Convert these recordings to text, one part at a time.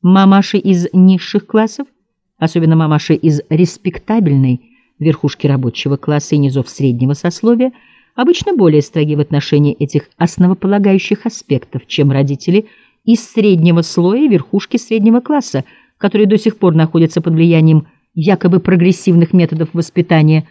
Мамаши из низших классов, особенно мамаши из респектабельной верхушки рабочего класса и низов среднего сословия, обычно более строги в отношении этих основополагающих аспектов, чем родители из среднего слоя и верхушки среднего класса, которые до сих пор находятся под влиянием якобы прогрессивных методов воспитания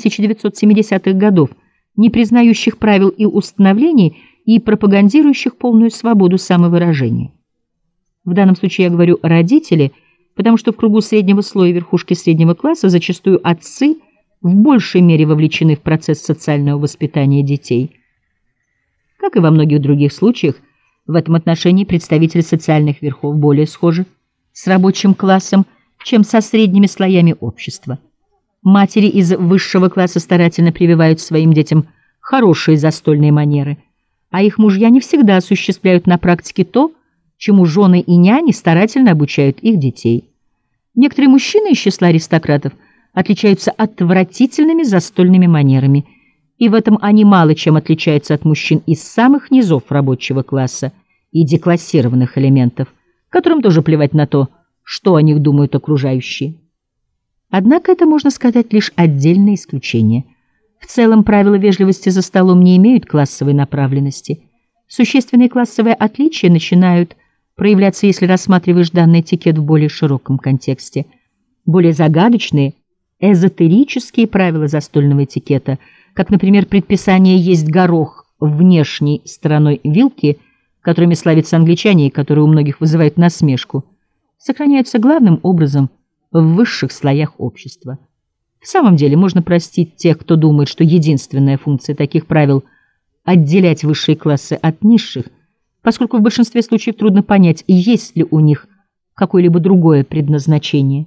1970-х годов, не признающих правил и установлений и пропагандирующих полную свободу самовыражения. В данном случае я говорю «родители», потому что в кругу среднего слоя и верхушки среднего класса зачастую отцы в большей мере вовлечены в процесс социального воспитания детей. Как и во многих других случаях, в этом отношении представители социальных верхов более схожи с рабочим классом, чем со средними слоями общества. Матери из высшего класса старательно прививают своим детям хорошие застольные манеры, а их мужья не всегда осуществляют на практике то, чему жены и няни старательно обучают их детей. Некоторые мужчины из числа аристократов отличаются отвратительными застольными манерами, и в этом они мало чем отличаются от мужчин из самых низов рабочего класса и деклассированных элементов, которым тоже плевать на то, что о них думают окружающие. Однако это, можно сказать, лишь отдельное исключение. В целом правила вежливости за столом не имеют классовой направленности. Существенные классовые отличия начинают проявляться, если рассматриваешь данный этикет в более широком контексте. Более загадочные, эзотерические правила застольного этикета, как, например, предписание есть горох внешней стороной вилки, которыми славятся англичане и которые у многих вызывают насмешку, сохраняются главным образом в высших слоях общества. В самом деле можно простить тех, кто думает, что единственная функция таких правил – отделять высшие классы от низших, поскольку в большинстве случаев трудно понять, есть ли у них какое-либо другое предназначение.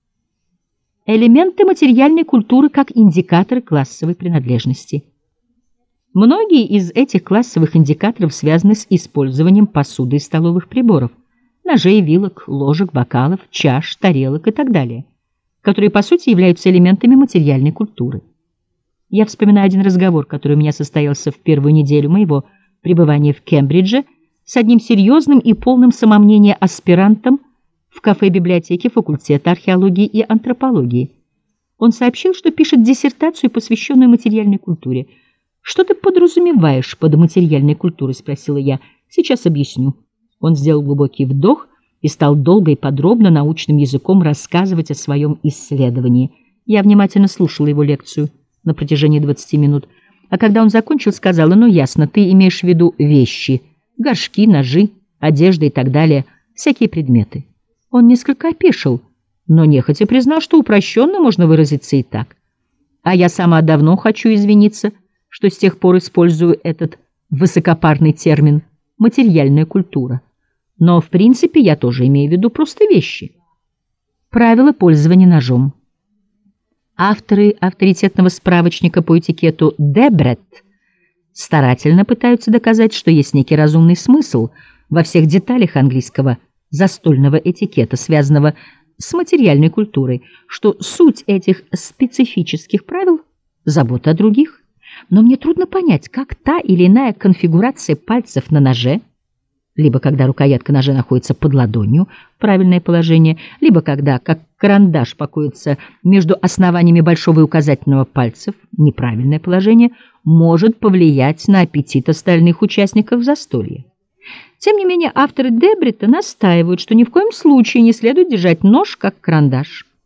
Элементы материальной культуры как индикаторы классовой принадлежности. Многие из этих классовых индикаторов связаны с использованием посуды и столовых приборов, ножей, вилок, ложек, бокалов, чаш, тарелок и так далее, которые по сути являются элементами материальной культуры. Я вспоминаю один разговор, который у меня состоялся в первую неделю моего пребывания в Кембридже с одним серьезным и полным самомнения аспирантом в кафе-библиотеке факультета археологии и антропологии. Он сообщил, что пишет диссертацию, посвященную материальной культуре. «Что ты подразумеваешь под материальной культурой?» — спросила я. «Сейчас объясню». Он сделал глубокий вдох и стал долго и подробно научным языком рассказывать о своем исследовании. Я внимательно слушала его лекцию на протяжении 20 минут, а когда он закончил, сказала: «Ну ясно, ты имеешь в виду вещи, горшки, ножи, одежда и так далее, всякие предметы». Он несколько опешил, но нехотя признал, что упрощенно можно выразиться и так. А я сама давно хочу извиниться, что с тех пор использую этот высокопарный термин «материальная культура». Но, в принципе, я тоже имею в виду просто вещи. Правила пользования ножом. Авторы авторитетного справочника по этикету Дебрет старательно пытаются доказать, что есть некий разумный смысл во всех деталях английского застольного этикета, связанного с материальной культурой, что суть этих специфических правил – забота о других. Но мне трудно понять, как та или иная конфигурация пальцев на ноже, либо когда рукоятка ножа находится под ладонью, правильное положение, либо когда, как карандаш, покоится между основаниями большого и указательного пальцев, неправильное положение, может повлиять на аппетит остальных участников застолья. Тем не менее, авторы Дебрета настаивают, что ни в коем случае не следует держать нож как карандаш.